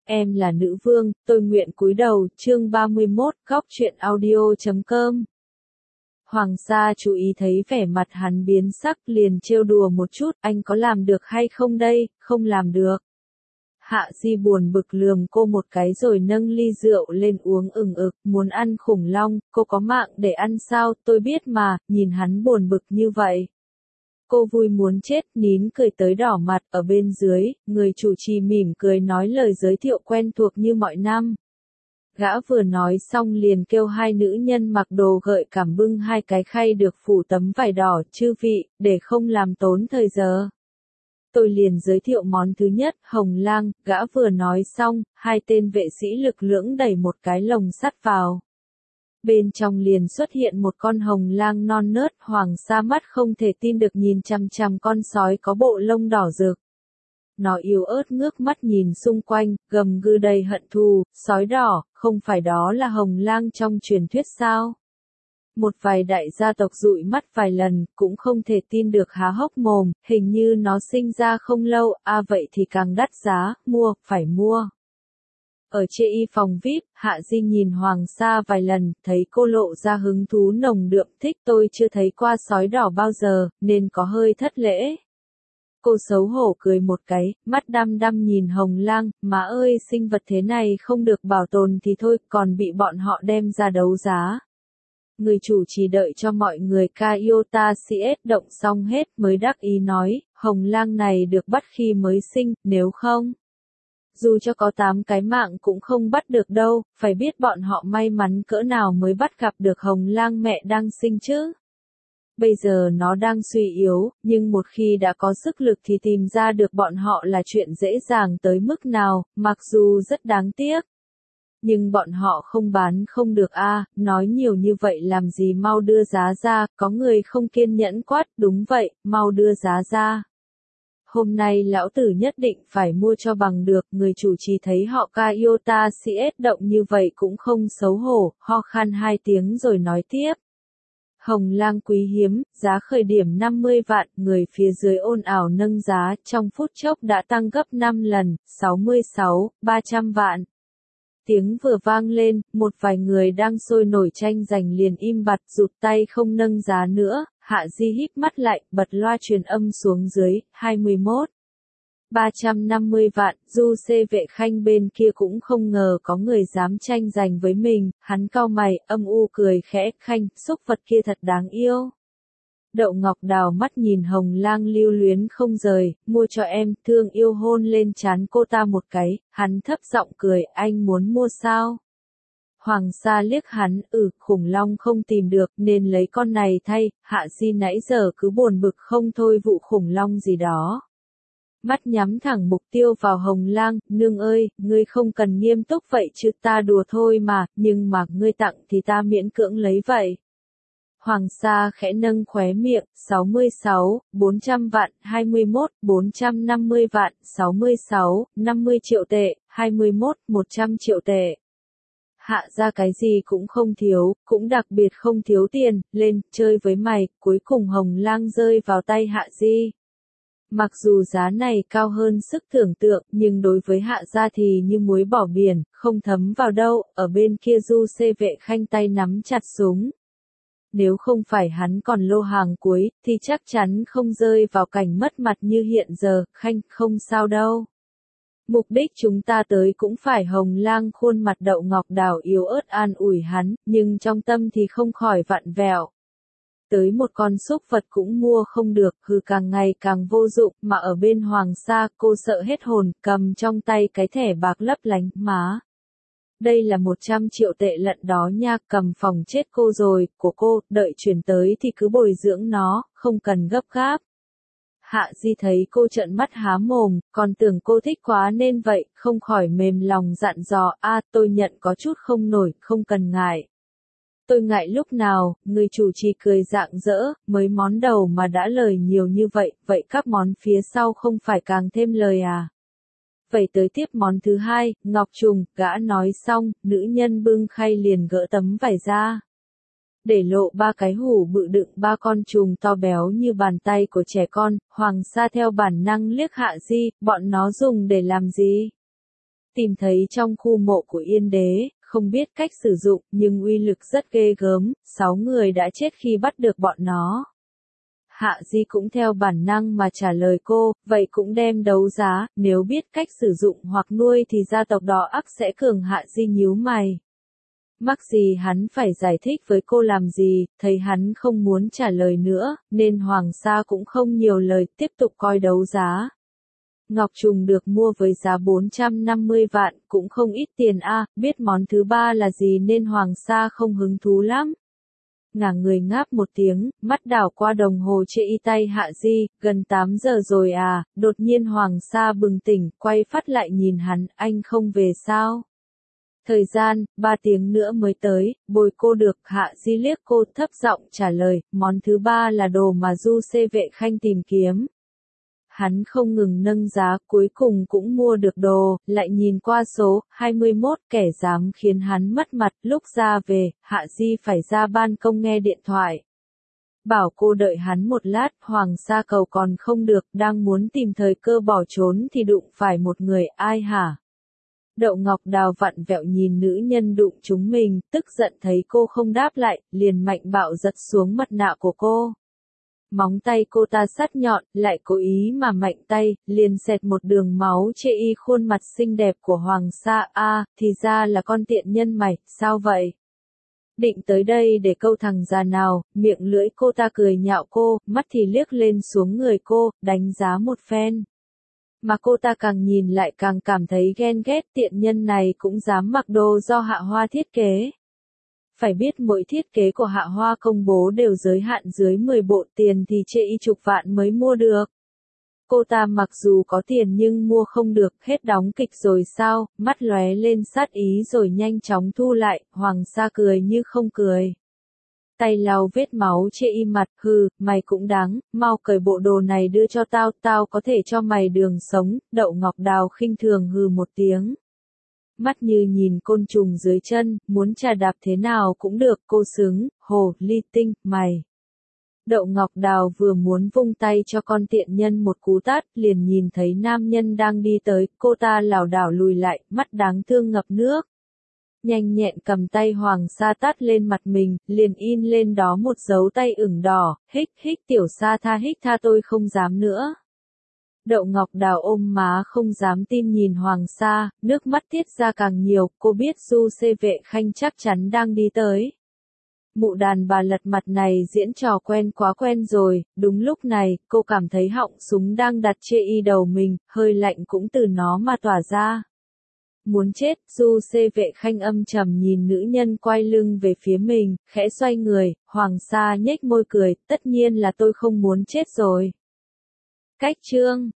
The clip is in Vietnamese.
Em là nữ vương, tôi nguyện cúi đầu, chương 31, góc truyện audio.com. Hoàng gia chú ý thấy vẻ mặt hắn biến sắc liền trêu đùa một chút, anh có làm được hay không đây, không làm được. Hạ Di buồn bực lườm cô một cái rồi nâng ly rượu lên uống ừng ực, muốn ăn khủng long, cô có mạng để ăn sao, tôi biết mà, nhìn hắn buồn bực như vậy. Cô vui muốn chết, nín cười tới đỏ mặt, ở bên dưới, người chủ trì mỉm cười nói lời giới thiệu quen thuộc như mọi năm. Gã vừa nói xong liền kêu hai nữ nhân mặc đồ gợi cảm bưng hai cái khay được phủ tấm vải đỏ, chư vị, để không làm tốn thời giờ. Tôi liền giới thiệu món thứ nhất, hồng lang, gã vừa nói xong, hai tên vệ sĩ lực lưỡng đẩy một cái lồng sắt vào. Bên trong liền xuất hiện một con hồng lang non nớt, Hoàng sa mắt không thể tin được nhìn chằm chằm con sói có bộ lông đỏ rực. Nó yếu ớt ngước mắt nhìn xung quanh, gầm gừ đầy hận thù, sói đỏ, không phải đó là hồng lang trong truyền thuyết sao? Một vài đại gia tộc dụi mắt vài lần, cũng không thể tin được há hốc mồm, hình như nó sinh ra không lâu, vậy thì càng đắt giá, mua, phải mua. Ở chê y phòng VIP, Hạ Di nhìn Hoàng sa vài lần, thấy cô lộ ra hứng thú nồng đượm thích tôi chưa thấy qua sói đỏ bao giờ, nên có hơi thất lễ. Cô xấu hổ cười một cái, mắt đăm đăm nhìn hồng lang, má ơi sinh vật thế này không được bảo tồn thì thôi, còn bị bọn họ đem ra đấu giá. Người chủ chỉ đợi cho mọi người Kaiota CS động xong hết mới đắc ý nói, hồng lang này được bắt khi mới sinh, nếu không. Dù cho có 8 cái mạng cũng không bắt được đâu, phải biết bọn họ may mắn cỡ nào mới bắt gặp được hồng lang mẹ đang sinh chứ. Bây giờ nó đang suy yếu, nhưng một khi đã có sức lực thì tìm ra được bọn họ là chuyện dễ dàng tới mức nào, mặc dù rất đáng tiếc. Nhưng bọn họ không bán không được nói nhiều như vậy làm gì, mau đưa giá ra, có người không kiên nhẫn quát, đúng vậy, mau đưa giá ra. Hôm nay lão tử nhất định phải mua cho bằng được, người chủ trì thấy họ Kaiota CS động như vậy cũng không xấu hổ, ho khan 2 tiếng rồi nói tiếp. Hồng lang quý hiếm, giá khởi điểm 50 vạn, người phía dưới ồn ào nâng giá, trong phút chốc đã tăng gấp 5 lần, 66, 300 vạn. Tiếng vừa vang lên, một vài người đang sôi nổi tranh giành liền im bặt rụt tay không nâng giá nữa, Hạ Di híp mắt lại, bật loa truyền âm xuống dưới, 21. 350 vạn, Du Xê vệ khanh bên kia cũng không ngờ có người dám tranh giành với mình, hắn cau mày, âm u cười khẽ, khanh, xúc vật kia thật đáng yêu. Đậu Ngọc Đào mắt nhìn hồng lang lưu luyến không rời, mua cho em, thương yêu hôn lên trán cô ta một cái, hắn thấp giọng cười, anh muốn mua sao? Hoàng sa liếc hắn, khủng long không tìm được nên lấy con này thay, Hạ Di nãy giờ cứ buồn bực không thôi vụ khủng long gì đó. Mắt nhắm thẳng mục tiêu vào hồng lang, nương ơi, ngươi không cần nghiêm túc vậy chứ, ta đùa thôi mà, nhưng mà ngươi tặng thì ta miễn cưỡng lấy vậy. Hoàng sa khẽ nâng khóe miệng, 66, 400 vạn, 21, 450 vạn, 66, 50 triệu tệ, 21, 100 triệu tệ. Hạ ra cái gì cũng không thiếu, cũng đặc biệt không thiếu tiền, lên, chơi với mày, cuối cùng hồng lang rơi vào tay Hạ Di. Mặc dù giá này cao hơn sức tưởng tượng, nhưng đối với Hạ gia thì như muối bỏ biển, không thấm vào đâu, ở bên kia Du Xê vệ khanh tay nắm chặt súng. Nếu không phải hắn còn lô hàng cuối, thì chắc chắn không rơi vào cảnh mất mặt như hiện giờ, khanh, không sao đâu. Mục đích chúng ta tới cũng phải hồng lang, khuôn mặt Đậu Ngọc Đào yếu ớt an ủi hắn, nhưng trong tâm thì không khỏi vặn vẹo. Tới một con súc vật cũng mua không được, càng ngày càng vô dụng, mà ở bên Hoàng sa, cô sợ hết hồn, cầm trong tay cái thẻ bạc lấp lánh, má. Đây là 100 triệu tệ lận đó nha, cầm phòng chết cô rồi, của cô, đợi chuyển tới thì cứ bồi dưỡng nó, không cần gấp gáp. Hạ Di thấy cô trợn mắt há mồm, còn tưởng cô thích quá nên vậy, không khỏi mềm lòng dặn dò, tôi nhận có chút không nổi, không cần ngại. Tôi ngại lúc nào, người chủ trì cười rạng rỡ, mới món đầu mà đã lời nhiều như vậy, vậy các món phía sau không phải càng thêm lời à? Vậy tới tiếp món thứ hai, ngọc trùng, gã nói xong, nữ nhân bưng khay liền gỡ tấm vải ra. Để lộ 3 cái hủ bự đựng 3 con trùng to béo như bàn tay của trẻ con, Hoàng sa theo bản năng liếc Hạ Di, bọn nó dùng để làm gì? tìm thấy trong khu mộ của Yên Đế, không biết cách sử dụng, nhưng uy lực rất ghê gớm, 6 người đã chết khi bắt được bọn nó. Hạ Di cũng theo bản năng mà trả lời cô, vậy cũng đem đấu giá, nếu biết cách sử dụng hoặc nuôi thì gia tộc đó ắt sẽ cường. Hạ Di nhíu mày. Mắc gì hắn phải giải thích với cô làm gì, thấy hắn không muốn trả lời nữa, nên Hoàng Sa cũng không nhiều lời, tiếp tục coi đấu giá. Ngọc trùng được mua với giá 450 vạn, cũng không ít tiền a, biết món thứ ba là gì nên Hoàng Sa không hứng thú lắm. Ngả người ngáp một tiếng, mắt đảo qua đồng hồ trên y tay Hạ Di, gần 8 giờ rồi à, đột nhiên Hoàng Sa bừng tỉnh, quay phát lại nhìn hắn, anh không về sao? Thời gian, 3 tiếng nữa mới tới, bồi cô được. Hạ Di liếc cô thấp giọng trả lời, món thứ ba là đồ mà Du Xê Vệ Khanh tìm kiếm. Hắn không ngừng nâng giá, cuối cùng cũng mua được đồ, lại nhìn qua số 21, kẻ dám khiến hắn mất mặt. Lúc ra về, Hạ Di phải ra ban công nghe điện thoại. Bảo cô đợi hắn một lát, Hoàng Sa cầu còn không được, đang muốn tìm thời cơ bỏ trốn thì đụng phải một người. Ai hả? Đậu Ngọc Đào vặn vẹo nhìn nữ nhân đụng chúng mình, tức giận thấy cô không đáp lại, liền mạnh bạo giật xuống mặt nạ của cô. Móng tay cô ta sắc nhọn, lại cố ý mà mạnh tay, liền xẹt một đường máu chê y khuôn mặt xinh đẹp của Hoàng Sa. A, thì ra là con tiện nhân mày, sao vậy? Định tới đây để câu thằng già nào, miệng lưỡi cô ta cười nhạo cô, mắt thì liếc lên xuống người cô, đánh giá một phen. Mà cô ta càng nhìn lại càng cảm thấy ghen ghét, tiện nhân này cũng dám mặc đồ do Hạ Hoa thiết kế. Phải biết mỗi thiết kế của Hạ Hoa công bố đều giới hạn dưới 10 bộ, tiền thì chê y chục vạn mới mua được. Cô ta mặc dù có tiền nhưng mua không được, hết đóng kịch rồi sao? Mắt lóe lên sát ý rồi nhanh chóng thu lại. Hoàng Sa cười như không cười. Tay lau vết máu chê y mặt, hừ, mày cũng đáng, mau cởi bộ đồ này đưa cho tao, tao có thể cho mày đường sống. Đậu Ngọc Đào khinh thường hừ một tiếng. Mắt như nhìn côn trùng dưới chân, muốn chà đạp thế nào cũng được. Cô sướng, hồ ly tinh, mày. Đậu Ngọc Đào vừa muốn vung tay cho con tiện nhân một cú tát, liền nhìn thấy nam nhân đang đi tới, cô ta lảo đảo lùi lại, mắt đáng thương ngập nước. Nhanh nhẹn cầm tay Hoàng Sa tát lên mặt mình, liền in lên đó một dấu tay ửng đỏ, hích hích tiểu Sa tha hích tha tôi không dám nữa. Đậu Ngọc Đào ôm má không dám tin nhìn Hoàng Sa, nước mắt tiết ra càng nhiều, cô biết Du Xê Vệ Khanh chắc chắn đang đi tới. Mụ đàn bà lật mặt này diễn trò quen quá quen rồi. Đúng lúc này, cô cảm thấy họng súng đang đặt chê y đầu mình, hơi lạnh cũng từ nó mà tỏa ra. Muốn chết, Du Xê Vệ Khanh âm trầm nhìn nữ nhân quay lưng về phía mình, khẽ xoay người. Hoàng Sa nhếch môi cười, tất nhiên là tôi không muốn chết rồi. Cách chương